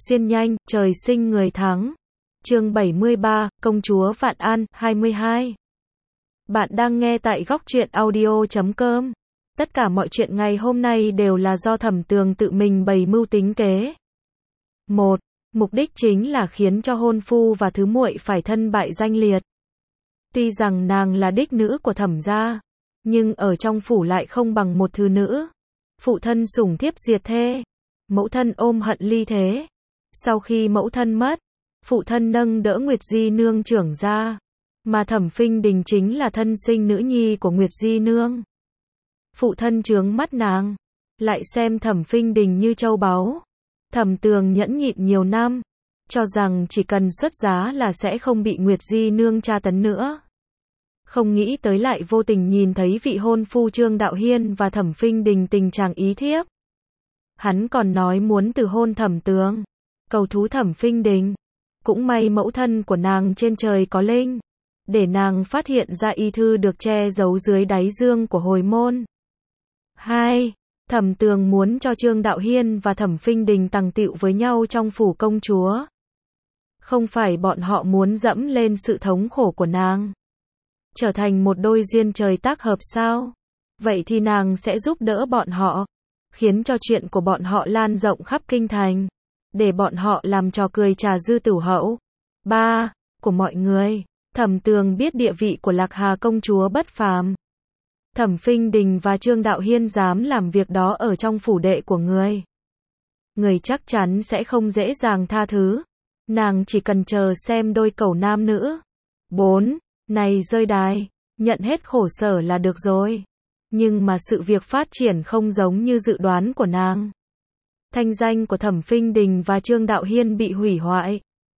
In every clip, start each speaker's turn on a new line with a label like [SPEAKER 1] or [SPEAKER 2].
[SPEAKER 1] xuyên nhanh, trời sinh người thắng. Chương 73, Công chúa Vạn An, 22. Bạn đang nghe tại góc truyện audio.com. Tất cả mọi chuyện ngày hôm nay đều là do Thẩm Tường tự mình bày mưu tính kế. 1. Mục đích chính là khiến cho hôn phu và thứ muội phải thân bại danh liệt. Tuy rằng nàng là đích nữ của Thẩm gia, nhưng ở trong phủ lại không bằng một thứ nữ. Phụ thân sủng thiếp diệt thê, mẫu thân ôm hận ly thế. Sau khi mẫu thân mất, phụ thân nâng đỡ Nguyệt Di nương trưởng ra, mà Thẩm Phinh Đình chính là thân sinh nữ nhi của Nguyệt Di nương. Phụ thân trướng mắt nàng, lại xem Thẩm Phinh Đình như châu báu. Thẩm Tường nhẫn nhịn nhiều năm, cho rằng chỉ cần xuất giá là sẽ không bị Nguyệt Di nương tra tấn nữa. Không nghĩ tới lại vô tình nhìn thấy vị hôn phu Trương Đạo Hiên và Thẩm Phinh Đình tình trạng ý thiếp. Hắn còn nói muốn từ hôn Thẩm Tường, cầu thú Thẩm Phinh Đình. Cũng may mẫu thân của nàng trên trời có linh, để nàng phát hiện ra y thư được che giấu dưới đáy dương của hồi môn. 2. Thẩm Tường muốn cho Trương Đạo Hiên và Thẩm Phinh Đình tằng tựu với nhau trong phủ công chúa. Không phải bọn họ muốn dẫm lên sự thống khổ của nàng, trở thành một đôi duyên trời tác hợp sao? Vậy thì nàng sẽ giúp đỡ bọn họ, khiến cho chuyện của bọn họ lan rộng khắp kinh thành, để bọn họ làm trò cười trà dư tửu hậu. 3. Của mọi người. Thẩm Tường biết địa vị của Lạc Hà công chúa bất phàm. Thẩm Phinh Đình và Trương Đạo Hiên dám làm việc đó ở trong phủ đệ của người, chắc chắn sẽ không dễ dàng tha thứ. Nàng chỉ cần chờ xem đôi cẩu nam nữ 4 này rơi đài, nhận hết khổ sở là được rồi. Nhưng mà sự việc phát triển không giống như dự đoán của nàng. Thanh danh của Thẩm Phinh Đình và Trương Đạo Hiên bị hủy hoại,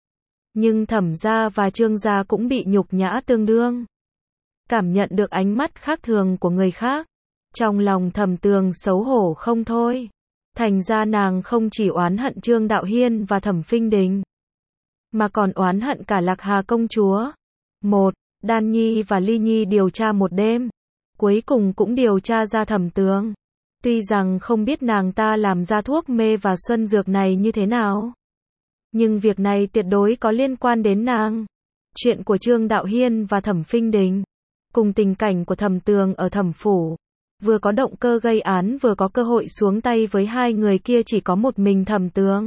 [SPEAKER 1] nhưng Thẩm gia và Trương gia cũng bị nhục nhã tương đương. Cảm nhận được ánh mắt khác thường của người khác, trong lòng Thẩm Tường xấu hổ không thôi. Thành ra nàng không chỉ oán hận Trương Đạo Hiên và Thẩm Phinh Đình, mà còn oán hận cả Lạc Hà công chúa. 1. Đan Nhi và Ly Nhi điều tra một đêm, cuối cùng cũng điều tra ra Thẩm Tường. Tuy rằng không biết nàng ta làm ra thuốc mê và xuân dược này như thế nào, nhưng việc này tuyệt đối có liên quan đến nàng. Chuyện của Trương Đạo Hiên và Thẩm Phinh Đình, cùng tình cảnh của Thẩm Tường ở Thẩm phủ, vừa có động cơ gây án vừa có cơ hội xuống tay với hai người kia chỉ có một mình Thẩm Tường.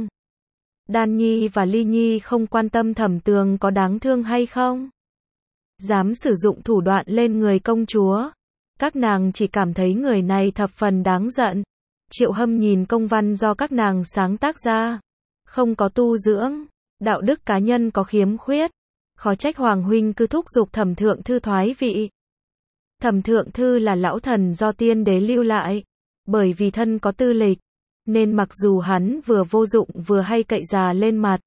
[SPEAKER 1] Đan Nhi và Ly Nhi không quan tâm Thẩm Tường có đáng thương hay không, dám sử dụng thủ đoạn lên người công chúa. Các nàng chỉ cảm thấy người này thập phần đáng giận. Triệu Hâm nhìn công văn do các nàng sáng tác ra, không có tu dưỡng, đạo đức cá nhân có khiếm khuyết, khó trách Hoàng huynh cứ thúc giục Thẩm Thượng Thư thoái vị. Thẩm Thượng Thư là lão thần do tiên đế lưu lại, bởi vì thân có tư lịch, nên mặc dù hắn vừa vô dụng vừa hay cậy già lên mặt,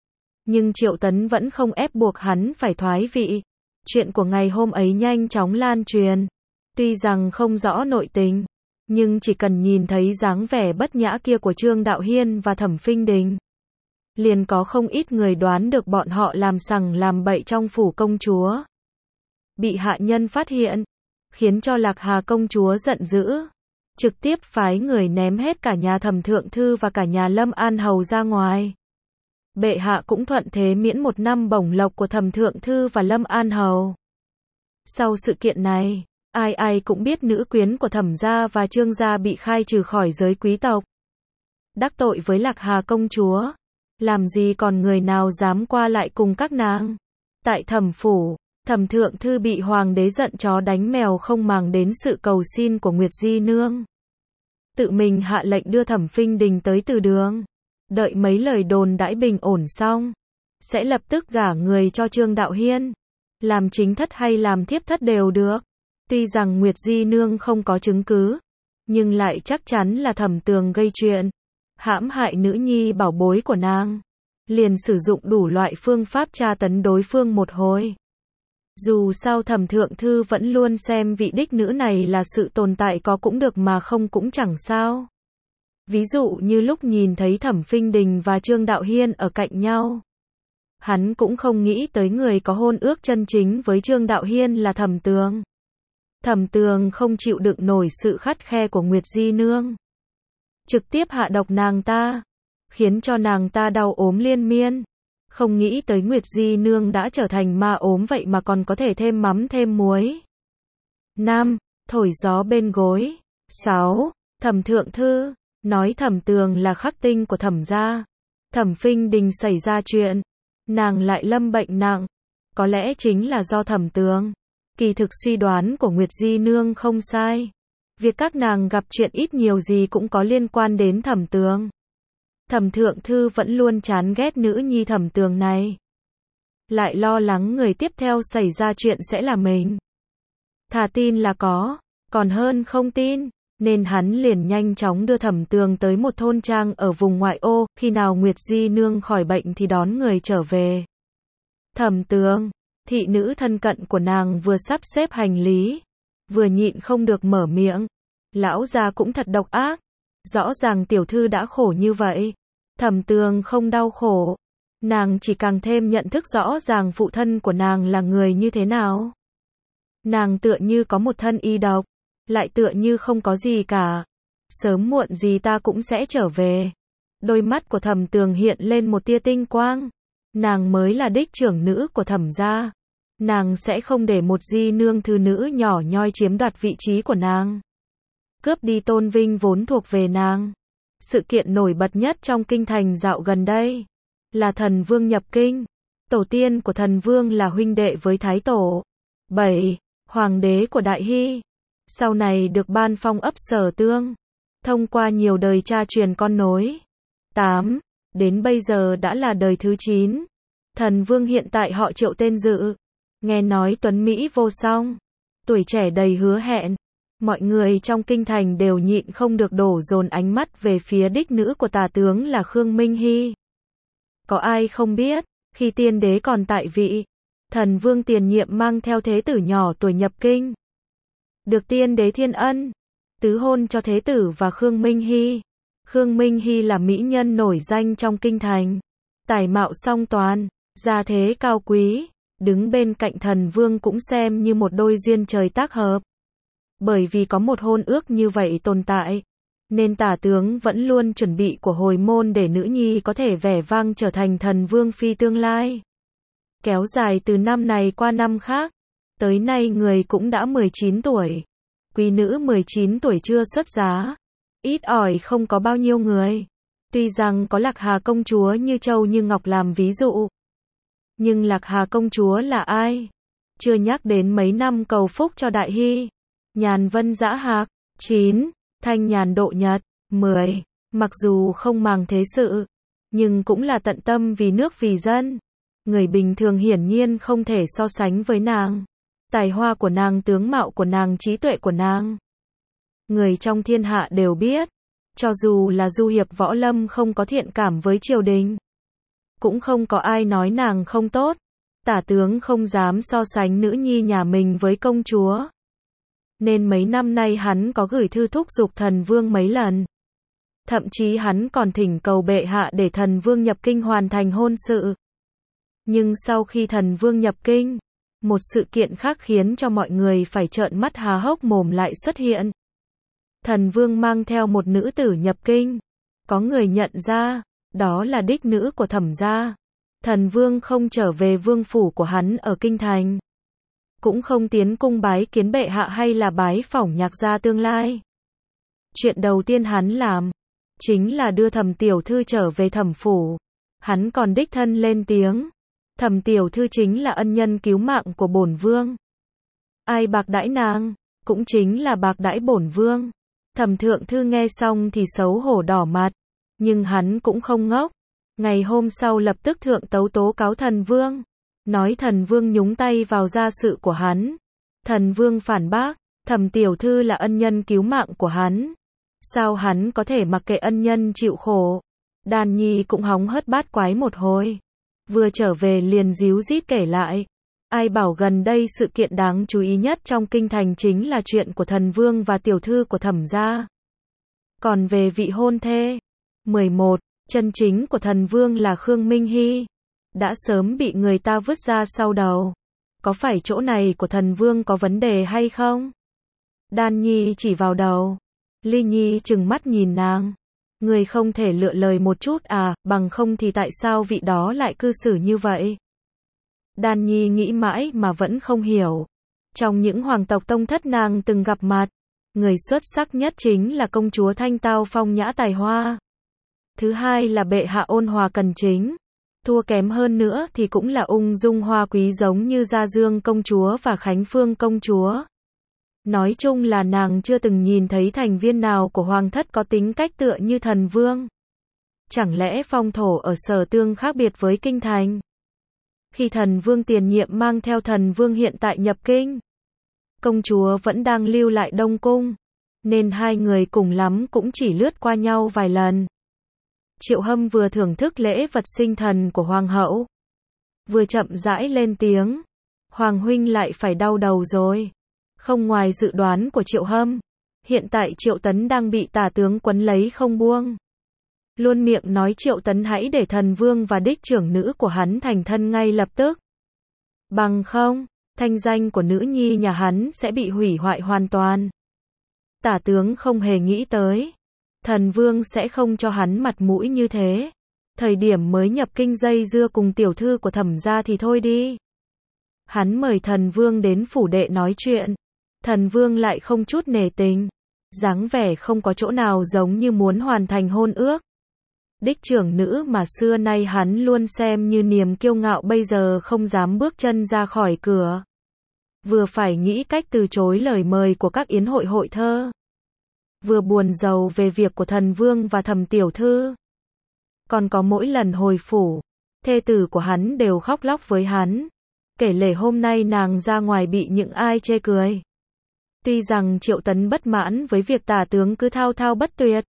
[SPEAKER 1] nhưng Triệu Tấn vẫn không ép buộc hắn phải thoái vị. Chuyện của ngày hôm ấy nhanh chóng lan truyền. Tuy rằng không rõ nội tình, nhưng chỉ cần nhìn thấy dáng vẻ bất nhã kia của Trương Đạo Hiên và Thẩm Phinh Đình, liền có không ít người đoán được bọn họ làm sằng làm bậy trong phủ công chúa. Bị hạ nhân phát hiện, khiến cho Lạc Hà công chúa giận dữ, trực tiếp phái người ném hết cả nhà Thẩm Thượng Thư và cả nhà Lâm An Hầu ra ngoài. Bệ hạ cũng thuận thế miễn 1 năm bổng lộc của Thẩm Thượng Thư và Lâm An Hầu. Sau sự kiện này, ai cũng biết nữ quyến của Thẩm gia và Trương gia bị khai trừ khỏi giới quý tộc. Đắc tội với Lạc Hà công chúa, làm gì còn người nào dám qua lại cùng các nàng. Tại Thẩm phủ, Thẩm Thượng Thư bị hoàng đế giận chó đánh mèo không màng đến sự cầu xin của Nguyệt Di nương. Tự mình hạ lệnh đưa Thẩm Phinh Đình tới từ đường, đợi mấy lời đồn đãi bình ổn xong, sẽ lập tức gả người cho Trương Đạo Hiên, làm chính thất hay làm thiếp thất đều được. Tuy rằng Nguyệt Di nương không có chứng cứ, nhưng lại chắc chắn là Thẩm Tường gây chuyện, hãm hại nữ nhi bảo bối của nàng, liền sử dụng đủ loại phương pháp tra tấn đối phương một hồi. Dù sao Thẩm Thượng Thư vẫn luôn xem vị đích nữ này là sự tồn tại có cũng được mà không cũng chẳng sao. Ví dụ như lúc nhìn thấy Thẩm Phinh Đình và Trương Đạo Hiên ở cạnh nhau, hắn cũng không nghĩ tới người có hôn ước chân chính với Trương Đạo Hiên là Thẩm Tường. Thẩm Tường không chịu đựng nổi sự khắt khe của Nguyệt Di nương, trực tiếp hạ độc nàng ta, khiến cho nàng ta đau ốm liên miên. Không nghĩ tới Nguyệt Di Nương đã trở thành ma ốm vậy mà còn có thể thêm mắm thêm muối. 5. Thổi gió bên gối. 6. Thẩm Thượng Thư, nói Thẩm Tường là khắc tinh của Thẩm gia. Thẩm Phinh Đình xảy ra chuyện, nàng lại lâm bệnh nặng, có lẽ chính là do Thẩm Tường. Kỳ thực suy đoán của Nguyệt Di Nương không sai. Việc các nàng gặp chuyện ít nhiều gì cũng có liên quan đến Thẩm Tường. Thẩm Thượng Thư vẫn luôn chán ghét nữ nhi Thẩm Tường này. Lại lo lắng người tiếp theo xảy ra chuyện sẽ là mình. Thà tin là có, còn hơn không tin. Nên hắn liền nhanh chóng đưa Thẩm Tường tới một thôn trang ở vùng ngoại ô, khi nào Nguyệt Di Nương khỏi bệnh thì đón người trở về. Thẩm Tường, thị nữ thân cận của nàng vừa sắp xếp hành lý, vừa nhịn không được mở miệng. Lão gia cũng thật độc ác, rõ ràng tiểu thư đã khổ như vậy. Thẩm Tường không đau khổ, nàng chỉ càng thêm nhận thức rõ ràng phụ thân của nàng là người như thế nào. Nàng tựa như có một thân y độc, lại tựa như không có gì cả. Sớm muộn gì ta cũng sẽ trở về. Đôi mắt của Thẩm Tường hiện lên một tia tinh quang. Nàng mới là đích trưởng nữ của Thẩm gia. Nàng sẽ không để một Di Nương thư nữ nhỏ nhoi chiếm đoạt vị trí của nàng, cướp đi tôn vinh vốn thuộc về nàng. Sự kiện nổi bật nhất trong kinh thành dạo gần đây là Thần Vương nhập kinh. Tổ tiên của Thần Vương là huynh đệ với Thái Tổ 7, hoàng đế của Đại Hy. Sau này được ban phong ấp Sở Tương, thông qua nhiều đời cha truyền con nối. 8. Đến bây giờ đã là đời thứ 9. Thần Vương hiện tại họ Triệu tên Dự. Nghe nói tuấn Mỹ vô song, tuổi trẻ đầy hứa hẹn. Mọi người trong kinh thành đều nhịn không được đổ dồn ánh mắt về phía đích nữ của tả tướng là Khương Minh Hy. Có ai không biết, khi tiên đế còn tại vị, Thần Vương tiền nhiệm mang theo thế tử nhỏ tuổi nhập kinh. Được tiên đế thiên ân, tứ hôn cho thế tử và Khương Minh Hy. Khương Minh Hy là mỹ nhân nổi danh trong kinh thành. Tài mạo song toàn, gia thế cao quý, đứng bên cạnh Thần Vương cũng xem như một đôi duyên trời tác hợp. Bởi vì có một hôn ước như vậy tồn tại, nên tả tướng vẫn luôn chuẩn bị của hồi môn để nữ nhi có thể vẻ vang trở thành Thần Vương phi tương lai. Kéo dài từ năm này qua năm khác, tới nay người cũng đã 19 tuổi. Quý nữ 19 tuổi chưa xuất giá, ít ỏi không có bao nhiêu người. Tuy rằng có Lạc Hà công chúa như Châu Như Ngọc làm ví dụ, nhưng Lạc Hà công chúa là ai? Chưa nhắc đến mấy năm cầu phúc cho Đại Hy. Nhàn vân dã hạc. 9. Thanh nhàn độ nhật. 10. Mặc dù không màng thế sự, nhưng cũng là tận tâm vì nước vì dân. Người bình thường hiển nhiên không thể so sánh với nàng. Tài hoa của nàng, tướng mạo của nàng, trí tuệ của nàng, người trong thiên hạ đều biết. Cho dù là du hiệp võ lâm không có thiện cảm với triều đình, cũng không có ai nói nàng không tốt. Tả tướng không dám so sánh nữ nhi nhà mình với công chúa, nên mấy năm nay hắn có gửi thư thúc giục Thần Vương mấy lần. Thậm chí hắn còn thỉnh cầu bệ hạ để Thần Vương nhập kinh hoàn thành hôn sự. Nhưng sau khi Thần Vương nhập kinh, một sự kiện khác khiến cho mọi người phải trợn mắt há hốc mồm lại xuất hiện. Thần Vương mang theo một nữ tử nhập kinh. Có người nhận ra, đó là đích nữ của Thẩm gia. Thần Vương không trở về vương phủ của hắn ở kinh thành, cũng không tiến cung bái kiến bệ hạ hay là bái phỏng Nhạc gia tương lai. Chuyện đầu tiên hắn làm chính là đưa Thẩm tiểu thư trở về Thẩm phủ. Hắn còn đích thân lên tiếng, Thẩm tiểu thư chính là ân nhân cứu mạng của bổn vương. Ai bạc đãi nàng, cũng chính là bạc đãi bổn vương. Thẩm Thượng Thư nghe xong thì xấu hổ đỏ mặt, nhưng hắn cũng không ngốc. Ngày hôm sau lập tức thượng tấu tố cáo Thần Vương, nói Thần Vương nhúng tay vào gia sự của hắn. Thần Vương phản bác, Thẩm tiểu thư là ân nhân cứu mạng của hắn, sao hắn có thể mặc kệ ân nhân chịu khổ. Đàn Nhi cũng hóng hớt bát quái một hồi, vừa trở về liền díu dít kể lại. Ai bảo gần đây sự kiện đáng chú ý nhất trong kinh thành chính là chuyện của Thần Vương và tiểu thư của Thẩm gia. Còn về vị hôn thê 11, chân chính của Thần Vương là Khương Minh Hy, đã sớm bị người ta vứt ra sau đầu. Có phải chỗ này của Thần Vương có vấn đề hay không? Đan Nhi chỉ vào đầu, Ly Nhi trừng mắt nhìn nàng. Người không thể lựa lời một chút à, bằng không thì tại sao vị đó lại cư xử như vậy? Đan Nhi nghĩ mãi mà vẫn không hiểu. Trong những hoàng tộc tông thất nàng từng gặp mặt, người xuất sắc nhất chính là công chúa Thanh Tao phong nhã tài hoa. Thứ hai là bệ hạ ôn hòa cần chính. Thua kém hơn nữa thì cũng là ung dung hoa quý giống như Gia Dương công chúa và Khánh Phương công chúa. Nói chung là nàng chưa từng nhìn thấy thành viên nào của hoàng thất có tính cách tựa như thần vương. Chẳng lẽ phong thổ ở Sở Tương khác biệt với kinh thành? Khi thần vương tiền nhiệm mang theo thần vương hiện tại nhập kinh, công chúa vẫn đang lưu lại Đông Cung, nên hai người cùng lắm cũng chỉ lướt qua nhau vài lần. Triệu Hâm vừa thưởng thức lễ vật sinh thần của hoàng hậu, vừa chậm rãi lên tiếng, Hoàng huynh lại phải đau đầu rồi. Không ngoài dự đoán của Triệu Hâm, hiện tại Triệu Tấn đang bị tả tướng quấn lấy không buông. Luôn miệng nói Triệu Tấn hãy để thần vương và đích trưởng nữ của hắn thành thân ngay lập tức. Bằng không, thanh danh của nữ nhi nhà hắn sẽ bị hủy hoại hoàn toàn. Tả tướng không hề nghĩ tới, thần vương sẽ không cho hắn mặt mũi như thế. Thời điểm mới nhập kinh dây dưa cùng tiểu thư của Thẩm gia thì thôi đi. Hắn mời thần vương đến phủ đệ nói chuyện, thần vương lại không chút nể tình, dáng vẻ không có chỗ nào giống như muốn hoàn thành hôn ước. Đích trưởng nữ mà xưa nay hắn luôn xem như niềm kiêu ngạo bây giờ không dám bước chân ra khỏi cửa. Vừa phải nghĩ cách từ chối lời mời của các yến hội hội thơ, vừa buồn rầu về việc của thần vương và Thẩm tiểu thư. Còn có mỗi lần hồi phủ, thê tử của hắn đều khóc lóc với hắn, kể lể hôm nay nàng ra ngoài bị những ai chê cười. Tuy rằng Triệu Tấn bất mãn với việc tả tướng cứ thao thao bất tuyệt.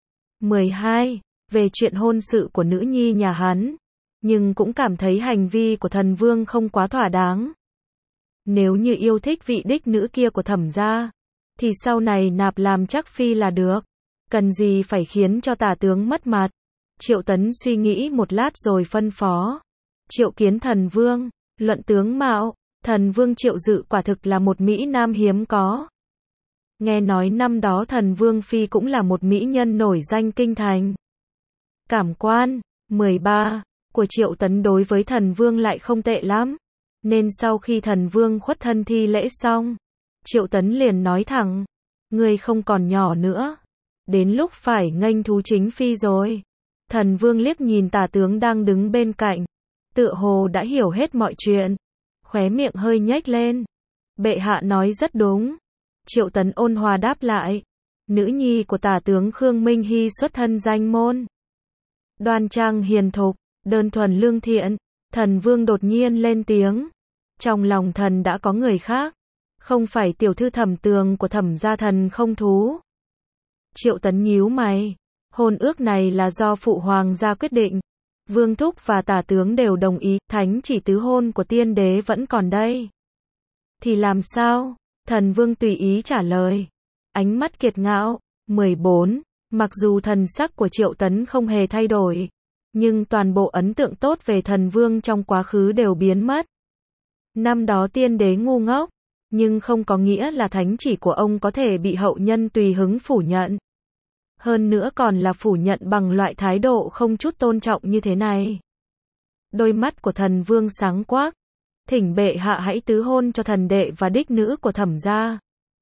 [SPEAKER 1] 12. Về chuyện hôn sự của nữ nhi nhà hắn, nhưng cũng cảm thấy hành vi của thần vương không quá thỏa đáng. Nếu như yêu thích vị đích nữ kia của Thẩm gia, thì sau này nạp làm chắc phi là được. Cần gì phải khiến cho tả tướng mất mặt. Triệu Tấn suy nghĩ một lát rồi phân phó. Triệu kiến thần vương, luận tướng mạo, thần vương Triệu Dự quả thực là một mỹ nam hiếm có. Nghe nói năm đó thần vương phi cũng là một mỹ nhân nổi danh kinh thành. Cảm quan 13 của Triệu Tấn đối với thần vương lại không tệ lắm, nên sau khi thần vương khuất thân thi lễ xong, Triệu Tấn liền nói thẳng, ngươi không còn nhỏ nữa, đến lúc phải nghênh thú chính phi rồi. Thần vương liếc nhìn tả tướng đang đứng bên cạnh, tựa hồ đã hiểu hết mọi chuyện, khóe miệng hơi nhếch lên. Bệ hạ nói rất đúng. Triệu Tấn ôn hòa đáp lại, nữ nhi của tả tướng Khương Minh Hy xuất thân danh môn, đoan trang hiền thục, đơn thuần lương thiện. Thần vương đột nhiên lên tiếng, trong lòng thần đã có người khác, không phải tiểu thư Thẩm Tường của Thẩm gia thần không thú. Triệu Tấn nhíu mày, hôn ước này là do phụ hoàng gia quyết định, vương thúc và tả tướng đều đồng ý, thánh chỉ tứ hôn của tiên đế vẫn còn đây. Thì làm sao? Thần vương tùy ý trả lời, ánh mắt kiệt ngạo. 14. Mặc dù thần sắc của Triệu Tấn không hề thay đổi, nhưng toàn bộ ấn tượng tốt về thần vương trong quá khứ đều biến mất. Năm đó tiên đế ngu ngốc, nhưng không có nghĩa là thánh chỉ của ông có thể bị hậu nhân tùy hứng phủ nhận. Hơn nữa còn là phủ nhận bằng loại thái độ không chút tôn trọng như thế này. Đôi mắt của thần vương sáng quắc, thỉnh bệ hạ hãy tứ hôn cho thần đệ và đích nữ của Thẩm gia,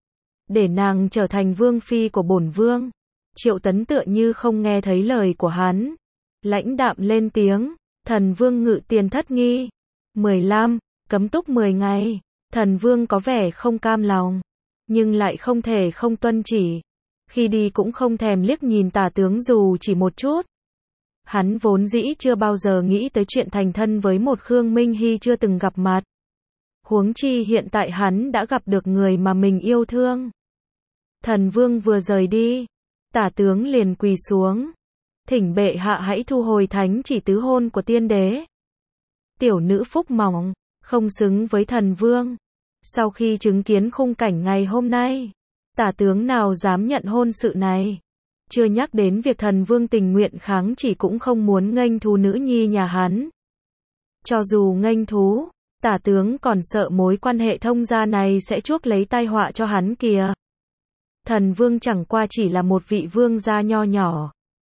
[SPEAKER 1] để nàng trở thành vương phi của bổn vương. Triệu Tấn tựa như không nghe thấy lời của hắn, lãnh đạm lên tiếng, thần vương ngự tiền thất nghi. 15. Cấm túc 10 ngày. Thần vương có vẻ không cam lòng, nhưng lại không thể không tuân chỉ. Khi đi cũng không thèm liếc nhìn tả tướng dù chỉ một chút. Hắn vốn dĩ chưa bao giờ nghĩ tới chuyện thành thân với một Khương Minh Hy chưa từng gặp mặt. Huống chi hiện tại hắn đã gặp được người mà mình yêu thương. Thần vương vừa rời đi, tả tướng liền quỳ xuống, thỉnh bệ hạ hãy thu hồi thánh chỉ tứ hôn của tiên đế. Tiểu nữ phúc mỏng, không xứng với thần vương. Sau khi chứng kiến khung cảnh ngày hôm nay, tả tướng nào dám nhận hôn sự này. Chưa nhắc đến việc thần vương tình nguyện kháng chỉ cũng không muốn nghênh thú nữ nhi nhà hắn. Cho dù nghênh thú, tả tướng còn sợ mối quan hệ thông gia này sẽ chuốc lấy tai họa cho hắn kìa. Thần vương chẳng qua chỉ là một vị vương gia nho nhỏ,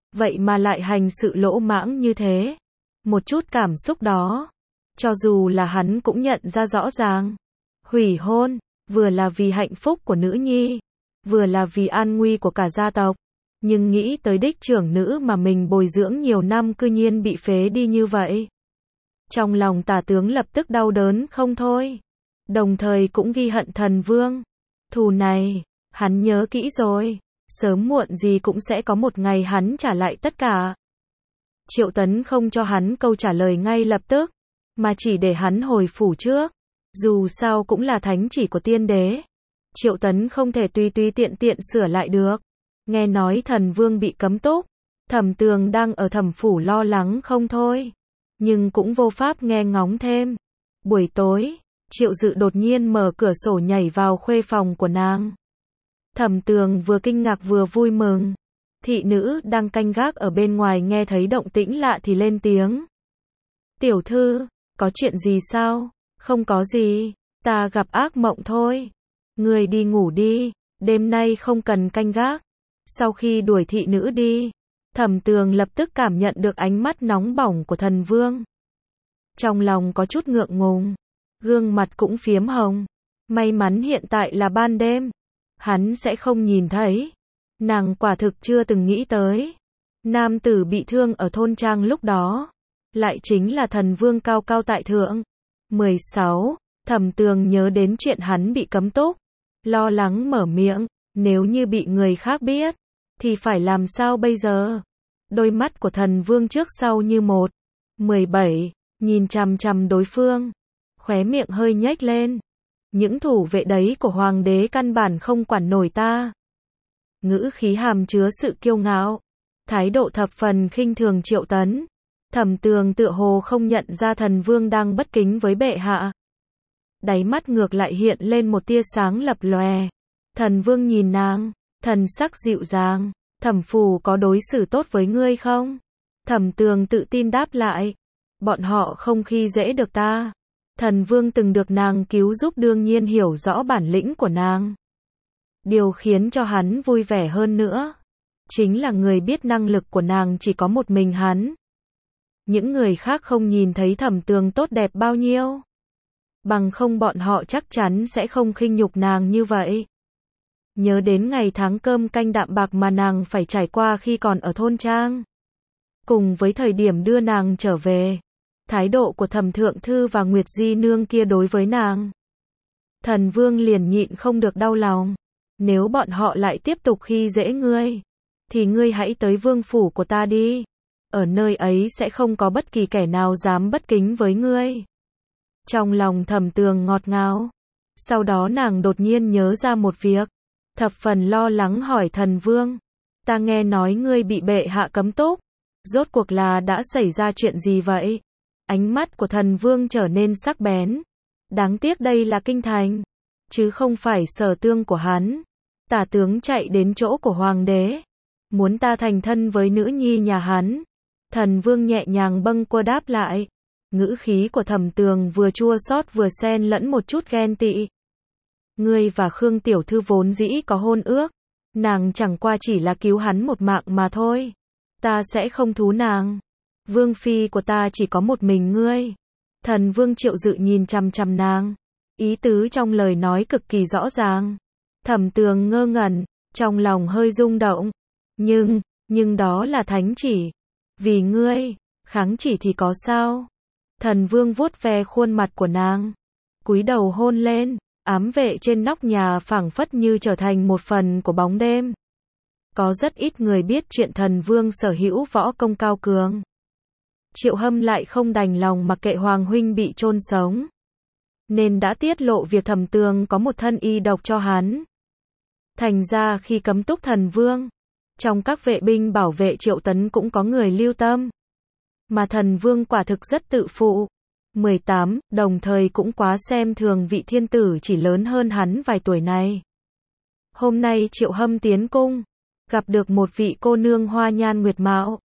[SPEAKER 1] vậy mà lại hành sự lỗ mãng như thế. Một chút cảm xúc đó, cho dù là hắn cũng nhận ra rõ ràng. Hủy hôn, vừa là vì hạnh phúc của nữ nhi, vừa là vì an nguy của cả gia tộc. Nhưng nghĩ tới đích trưởng nữ mà mình bồi dưỡng nhiều năm cư nhiên bị phế đi như vậy. Trong lòng Tả tướng lập tức đau đớn không thôi. Đồng thời cũng ghi hận Thần Vương. Thù này, hắn nhớ kỹ rồi. Sớm muộn gì cũng sẽ có một ngày hắn trả lại tất cả. Triệu Tấn không cho hắn câu trả lời ngay lập tức, mà chỉ để hắn hồi phủ trước. Dù sao cũng là thánh chỉ của tiên đế. Triệu Tấn không thể tùy tùy tiện tiện sửa lại được. Nghe nói Thần Vương bị cấm túc, Thẩm Tường đang ở Thẩm phủ lo lắng không thôi. Nhưng cũng vô pháp nghe ngóng thêm. Buổi tối, Triệu Dự đột nhiên mở cửa sổ nhảy vào khuê phòng của nàng. Thẩm Tường vừa kinh ngạc vừa vui mừng. Thị nữ đang canh gác ở bên ngoài nghe thấy động tĩnh lạ thì lên tiếng. Tiểu thư, có chuyện gì sao? Không có gì, ta gặp ác mộng thôi. Người đi ngủ đi, đêm nay không cần canh gác. Sau khi đuổi thị nữ đi, Thẩm Tường lập tức cảm nhận được ánh mắt nóng bỏng của Thần Vương. Trong lòng có chút ngượng ngùng, gương mặt cũng phiếm hồng. May mắn hiện tại là ban đêm, hắn sẽ không nhìn thấy. Nàng quả thực chưa từng nghĩ tới. Nam tử bị thương ở thôn trang lúc đó, lại chính là Thần Vương cao cao tại thượng. 16. Thẩm Tường nhớ đến chuyện hắn bị cấm túc, lo lắng mở miệng, nếu như bị người khác biết, thì phải làm sao bây giờ? Đôi mắt của Thần Vương trước sau như một. 17. Nhìn chằm chằm đối phương, khóe miệng hơi nhếch lên. Những thủ vệ đấy của hoàng đế căn bản không quản nổi ta. Ngữ khí hàm chứa sự kiêu ngạo, thái độ thập phần khinh thường Triệu Tấn. Thẩm Tường tựa hồ không nhận ra Thần Vương đang bất kính với bệ hạ. Đáy mắt ngược lại hiện lên một tia sáng lập lòe. Thần Vương nhìn nàng, thần sắc dịu dàng. Thẩm phủ có đối xử tốt với ngươi không? Thẩm Tường tự tin đáp lại. Bọn họ không khi dễ được ta. Thần Vương từng được nàng cứu giúp đương nhiên hiểu rõ bản lĩnh của nàng. Điều khiến cho hắn vui vẻ hơn nữa, chính là người biết năng lực của nàng chỉ có một mình hắn. Những người khác không nhìn thấy Thẩm Tường tốt đẹp bao nhiêu. Bằng không bọn họ chắc chắn sẽ không khinh nhục nàng như vậy. Nhớ đến ngày tháng cơm canh đạm bạc mà nàng phải trải qua khi còn ở thôn trang. Cùng với thời điểm đưa nàng trở về, thái độ của Thẩm Thượng Thư và Nguyệt Di Nương kia đối với nàng. Thần Vương liền nhịn không được đau lòng. Nếu bọn họ lại tiếp tục khi dễ ngươi, thì ngươi hãy tới vương phủ của ta đi. Ở nơi ấy sẽ không có bất kỳ kẻ nào dám bất kính với ngươi. Trong lòng Thẩm Tường ngọt ngào. Sau đó nàng đột nhiên nhớ ra một việc. Thập phần lo lắng hỏi Thần Vương. Ta nghe nói ngươi bị bệ hạ cấm túc. Rốt cuộc là đã xảy ra chuyện gì vậy? Ánh mắt của Thần Vương trở nên sắc bén. Đáng tiếc đây là kinh thành, chứ không phải sở tương của hắn. Tả tướng chạy đến chỗ của hoàng đế, muốn ta thành thân với nữ nhi nhà hắn. Thần Vương nhẹ nhàng bâng quơ đáp lại. Ngữ khí của Thẩm Tường vừa chua xót vừa xen lẫn một chút ghen tị. Ngươi và Khương tiểu thư vốn dĩ có hôn ước, nàng chẳng qua chỉ là cứu hắn một mạng mà thôi. Ta sẽ không thú nàng. Vương phi của ta chỉ có một mình ngươi. Thần Vương Triệu Dự nhìn chằm chằm nàng, ý tứ trong lời nói cực kỳ rõ ràng. Thẩm Tường ngơ ngẩn, trong lòng hơi rung động. Nhưng đó là thánh chỉ. Vì ngươi, kháng chỉ thì có sao? Thần Vương vuốt ve khuôn mặt của nàng, cúi đầu hôn lên. Ám vệ trên nóc nhà phảng phất như trở thành một phần của bóng đêm. Có rất ít người biết chuyện Thần Vương sở hữu võ công cao cường. Triệu Hâm lại không đành lòng mặc kệ Hoàng huynh bị chôn sống, nên đã tiết lộ việc Thẩm Tường có một thân y độc cho hắn. Thành ra khi cấm túc Thần Vương, trong các vệ binh bảo vệ Triệu Tấn cũng có người lưu tâm. Mà Thần Vương quả thực rất tự phụ. 18, đồng thời cũng quá xem thường vị thiên tử chỉ lớn hơn hắn vài tuổi này. Hôm nay Triệu Hâm tiến cung, gặp được một vị cô nương hoa nhan nguyệt mạo.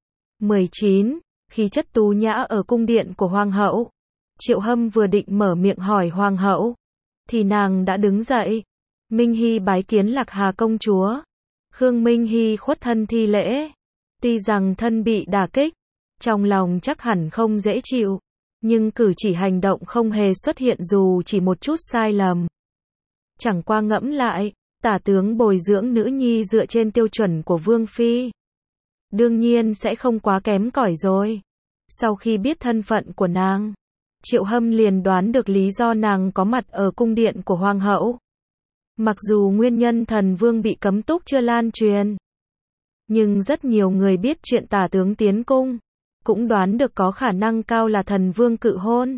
[SPEAKER 1] 19, khí chất tú nhã ở cung điện của Hoàng hậu. Triệu Hâm vừa định mở miệng hỏi Hoàng hậu, thì nàng đã đứng dậy. Minh Hy bái kiến Lạc Hà công chúa. Khương Minh Hy khuất thân thi lễ. Tuy rằng thân bị đả kích, trong lòng chắc hẳn không dễ chịu, nhưng cử chỉ hành động không hề xuất hiện dù chỉ một chút sai lầm. Chẳng qua ngẫm lại, tả tướng bồi dưỡng nữ nhi dựa trên tiêu chuẩn của Vương Phi. Đương nhiên sẽ không quá kém cỏi rồi. Sau khi biết thân phận của nàng, Triệu Hâm liền đoán được lý do nàng có mặt ở cung điện của Hoàng hậu. Mặc dù nguyên nhân thần vương bị cấm túc chưa lan truyền, nhưng rất nhiều người biết chuyện tả tướng tiến cung, cũng đoán được có khả năng cao là thần vương cự hôn.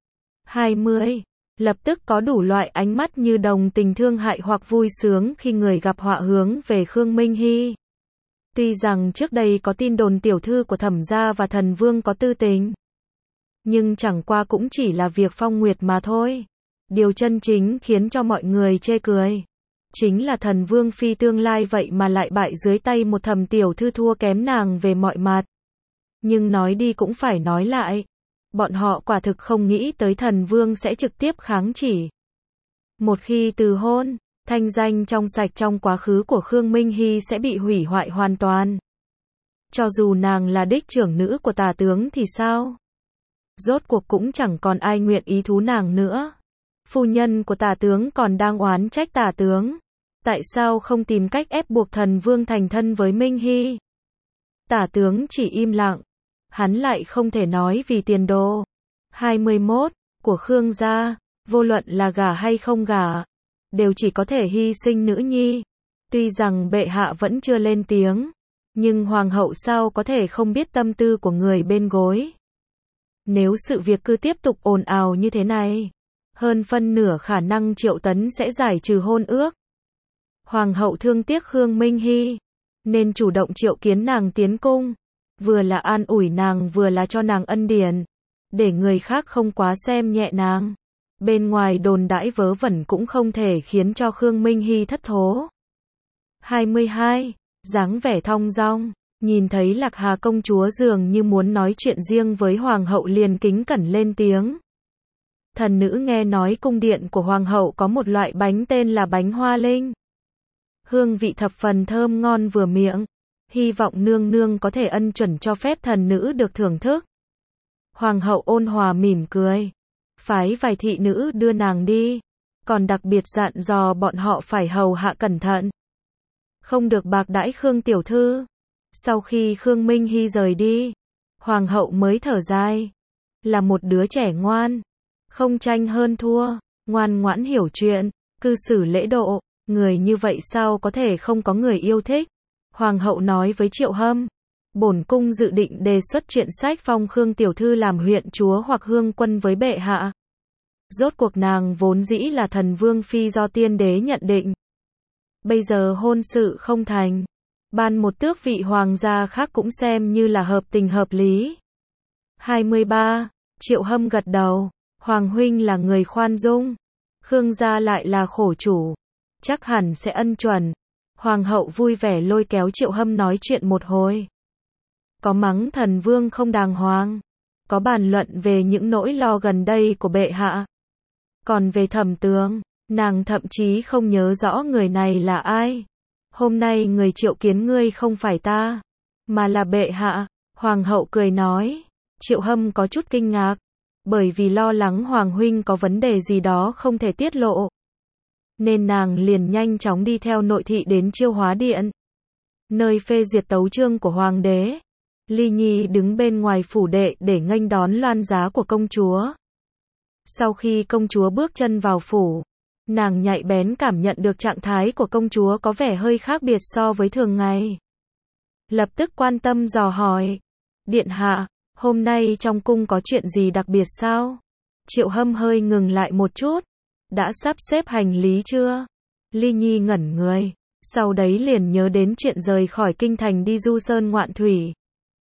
[SPEAKER 1] 20. Lập tức có đủ loại ánh mắt như đồng tình thương hại hoặc vui sướng khi người gặp họa hướng về Khương Minh Hy. Tuy rằng trước đây có tin đồn tiểu thư của Thẩm gia và thần vương có tư tình, nhưng chẳng qua cũng chỉ là việc phong nguyệt mà thôi. Điều chân chính khiến cho mọi người chê cười chính là thần vương phi tương lai vậy mà lại bại dưới tay một Thẩm tiểu thư thua kém nàng về mọi mặt. Nhưng nói đi cũng phải nói lại, bọn họ quả thực không nghĩ tới thần vương sẽ trực tiếp kháng chỉ. Một khi từ hôn, thanh danh trong sạch trong quá khứ của Khương Minh Hy sẽ bị hủy hoại hoàn toàn. Cho dù nàng là đích trưởng nữ của tả tướng thì sao? Rốt cuộc cũng chẳng còn ai nguyện ý thú nàng nữa. Phu nhân của tả tướng còn đang oán trách tả tướng. Tại sao không tìm cách ép buộc thần vương thành thân với Minh Hy? Tả tướng chỉ im lặng. Hắn lại không thể nói vì tiền đồ. 21. Của Khương gia, vô luận là gả hay không gả, đều chỉ có thể hy sinh nữ nhi. Tuy rằng bệ hạ vẫn chưa lên tiếng, nhưng hoàng hậu sao có thể không biết tâm tư của người bên gối. Nếu sự việc cứ tiếp tục ồn ào như thế này, hơn phân nửa khả năng Triệu Tấn sẽ giải trừ hôn ước. Hoàng hậu thương tiếc Khương Minh Hy, nên chủ động triệu kiến nàng tiến cung, vừa là an ủi nàng vừa là cho nàng ân điển, để người khác không quá xem nhẹ nàng. Bên ngoài đồn đãi vớ vẩn cũng không thể khiến cho Khương Minh Hy thất thố. 22. Dáng vẻ thong dong, nhìn thấy Lạc Hà công chúa dường như muốn nói chuyện riêng với hoàng hậu liền kính cẩn lên tiếng. Thần nữ nghe nói cung điện của hoàng hậu có một loại bánh tên là bánh hoa linh. Hương vị thập phần thơm ngon vừa miệng, hy vọng nương nương có thể ân chuẩn cho phép thần nữ được thưởng thức. Hoàng hậu ôn hòa mỉm cười, phái vài thị nữ đưa nàng đi, còn đặc biệt dặn dò bọn họ phải hầu hạ cẩn thận, không được bạc đãi Khương tiểu thư. Sau khi Khương Minh Hy rời đi, hoàng hậu mới thở dài, là một đứa trẻ ngoan, không tranh hơn thua, ngoan ngoãn hiểu chuyện, cư xử lễ độ, người như vậy sao có thể không có người yêu thích. Hoàng hậu nói với Triệu Hâm, bổn cung dự định đề xuất chuyện sách phong Khương tiểu thư làm huyện chúa hoặc hương quân với bệ hạ. Rốt cuộc nàng vốn dĩ là thần vương phi do tiên đế nhận định. Bây giờ hôn sự không thành, ban một tước vị hoàng gia khác cũng xem như là hợp tình hợp lý. 23. Triệu Hâm gật đầu, Hoàng huynh là người khoan dung, Khương gia lại là khổ chủ, chắc hẳn sẽ ân chuẩn. Hoàng hậu vui vẻ lôi kéo Triệu Hâm nói chuyện một hồi. Có mắng thần vương không đàng hoàng, có bàn luận về những nỗi lo gần đây của bệ hạ. Còn về Thẩm tướng, nàng thậm chí không nhớ rõ người này là ai. Hôm nay người triệu kiến ngươi không phải ta, mà là bệ hạ. Hoàng hậu cười nói. Triệu Hâm có chút kinh ngạc, bởi vì lo lắng Hoàng huynh có vấn đề gì đó không thể tiết lộ, nên nàng liền nhanh chóng đi theo nội thị đến Chiêu Hóa Điện, nơi phê duyệt tấu chương của hoàng đế. Ly Nhi đứng bên ngoài phủ đệ để nghênh đón loan giá của công chúa. Sau khi công chúa bước chân vào phủ, nàng nhạy bén cảm nhận được trạng thái của công chúa có vẻ hơi khác biệt so với thường ngày. Lập tức quan tâm dò hỏi, điện hạ, hôm nay trong cung có chuyện gì đặc biệt sao? Triệu Hâm hơi ngừng lại một chút, đã sắp xếp hành lý chưa? Ly Nhi ngẩn người, sau đấy liền nhớ đến chuyện rời khỏi kinh thành đi du sơn ngoạn thủy.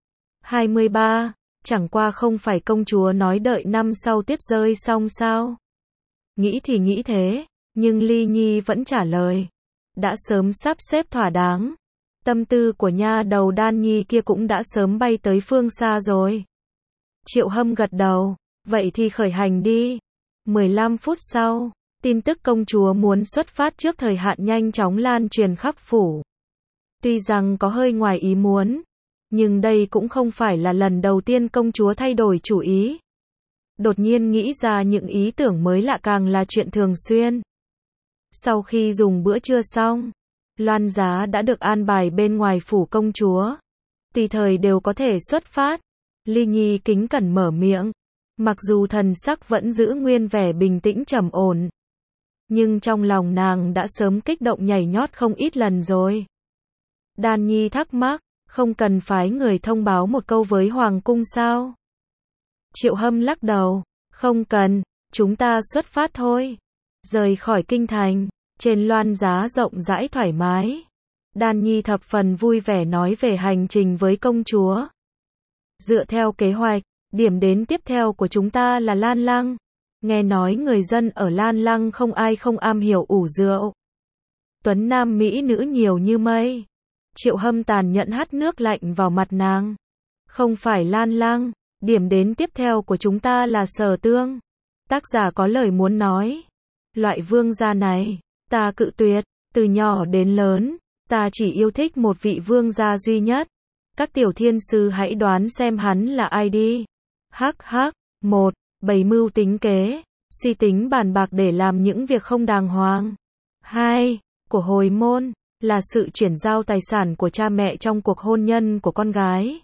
[SPEAKER 1] 23. Chẳng qua không phải công chúa nói đợi năm sau tuyết rơi xong sao? Nghĩ thì nghĩ thế, nhưng Ly Nhi vẫn trả lời, đã sớm sắp xếp thỏa đáng. Tâm tư của nha đầu Đan Nhi kia cũng đã sớm bay tới phương xa rồi. Triệu Hâm gật đầu, vậy thì khởi hành đi. 15 phút sau, tin tức công chúa muốn xuất phát trước thời hạn nhanh chóng lan truyền khắp phủ. Tuy rằng có hơi ngoài ý muốn, Nhưng đây cũng không phải là lần đầu tiên công chúa thay đổi chủ ý. Đột nhiên nghĩ ra những ý tưởng mới lạ càng là chuyện thường xuyên. Sau khi dùng bữa trưa xong, Loan Giá đã được an bài bên ngoài phủ công chúa. Tùy thời đều có thể xuất phát. Ly Nhi kính cẩn mở miệng. Mặc dù thần sắc vẫn giữ nguyên vẻ bình tĩnh trầm ổn, nhưng trong lòng nàng đã sớm kích động nhảy nhót không ít lần rồi. Đan Nhi thắc mắc, không cần phái người thông báo một câu với Hoàng cung sao? Triệu Hâm lắc đầu, không cần, chúng ta xuất phát thôi. Rời khỏi kinh thành, trên Loan Giá rộng rãi thoải mái. Đan Nhi thập phần vui vẻ nói về hành trình với công chúa. Dựa theo kế hoạch, điểm đến tiếp theo của chúng ta là Lan Lăng. Nghe nói người dân ở Lan Lăng không ai không am hiểu ủ rượu. Tuấn nam mỹ nữ nhiều như mây. Triệu Hâm tàn nhẫn hắt nước lạnh vào mặt nàng. Không phải Lan Lăng, điểm đến tiếp theo của chúng ta là Sở Tương. Tác giả có lời muốn nói. Loại vương gia này, ta cự tuyệt, từ nhỏ đến lớn, ta chỉ yêu thích một vị vương gia duy nhất. Các tiểu thiên sư hãy đoán xem hắn là ai đi. Hắc hắc, 1. Bày mưu tính kế, suy tính bàn bạc để làm những việc không đàng hoàng. 2. Của hồi môn, là sự chuyển giao tài sản của cha mẹ trong cuộc hôn nhân của con gái.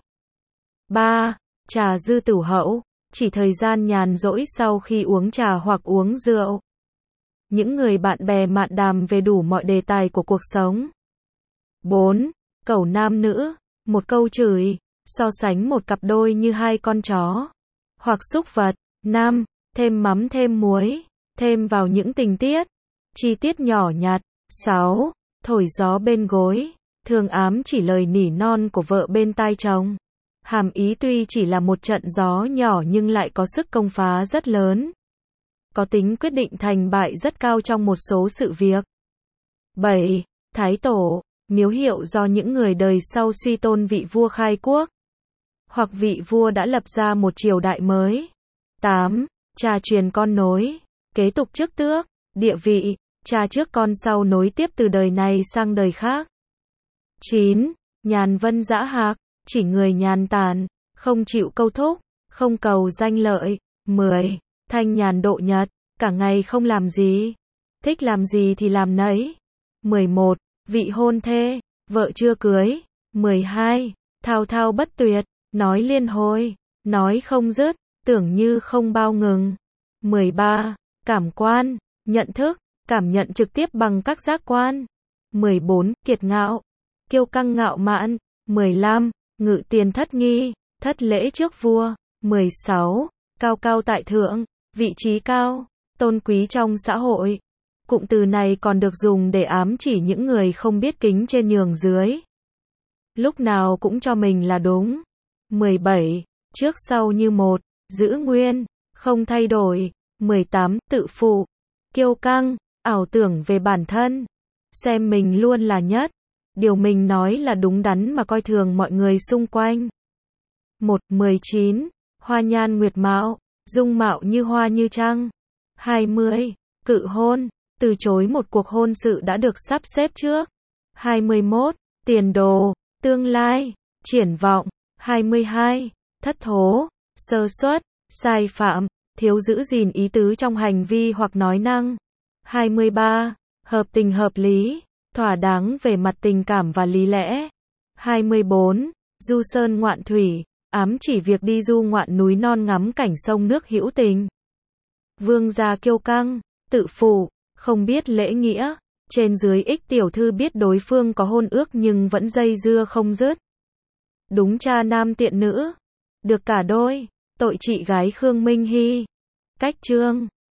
[SPEAKER 1] 3. Trà dư tửu hậu, chỉ thời gian nhàn rỗi sau khi uống trà hoặc uống rượu. Những người bạn bè mạn đàm về đủ mọi đề tài của cuộc sống. 4. Cẩu nam nữ, một câu chửi, so sánh một cặp đôi như hai con chó, hoặc súc vật. 5. Thêm mắm thêm muối, thêm vào những tình tiết, chi tiết nhỏ nhặt. 6. Thổi gió bên gối, thường ám chỉ lời nỉ non của vợ bên tai chồng. Hàm ý tuy chỉ là một trận gió nhỏ nhưng lại có sức công phá rất lớn. Có tính quyết định thành bại rất cao trong một số sự việc. 7. Thái tổ, miếu hiệu do những người đời sau suy tôn vị vua khai quốc, hoặc vị vua đã lập ra một triều đại mới. 8. Cha truyền con nối, kế tục chức tước, địa vị, cha trước con sau nối tiếp từ đời này sang đời khác. 9. Nhàn vân dã hạc, chỉ người nhàn tản, không chịu câu thúc, không cầu danh lợi. 10. Thanh nhàn độ nhật, cả ngày không làm gì, thích làm gì thì làm nấy. 11. Vị hôn thê, vợ chưa cưới. 12. Thao thao bất tuyệt, nói liên hồi, nói không dứt, tưởng như không bao ngừng. 13. Cảm quan, nhận thức, cảm nhận trực tiếp bằng các giác quan. 14. Kiệt ngạo, kiêu căng ngạo mạn. 15. Ngự tiền thất nghi, thất lễ trước vua. 16. Cao cao tại thượng, vị trí cao, tôn quý trong xã hội. Cụm từ này còn được dùng để ám chỉ những người không biết kính trên nhường dưới, lúc nào cũng cho mình là đúng. 17. Trước sau như một, giữ nguyên, không thay đổi. 18. Tự phụ, kiêu căng, ảo tưởng về bản thân, xem mình luôn là nhất, điều mình nói là đúng đắn mà coi thường mọi người xung quanh. 19. Hoa nhan nguyệt mạo, dung mạo như hoa như trăng. 20. Cự hôn, từ chối một cuộc hôn sự đã được sắp xếp trước. 21. Tiền đồ, tương lai, triển vọng. 22. Thất thố, sơ suất, sai phạm, thiếu giữ gìn ý tứ trong hành vi hoặc nói năng. 23. Hợp tình hợp lý, thỏa đáng về mặt tình cảm và lý lẽ. 24. Du sơn ngoạn thủy, ám chỉ việc đi du ngoạn núi non ngắm cảnh sông nước hữu tình. Vương gia kiêu căng, tự phụ, không biết lễ nghĩa, trên dưới ích tiểu thư biết đối phương có hôn ước nhưng vẫn dây dưa không dứt. Đúng cha nam tiện nữ, được cả đôi, tội chị gái Khương Minh Hy. Cách chương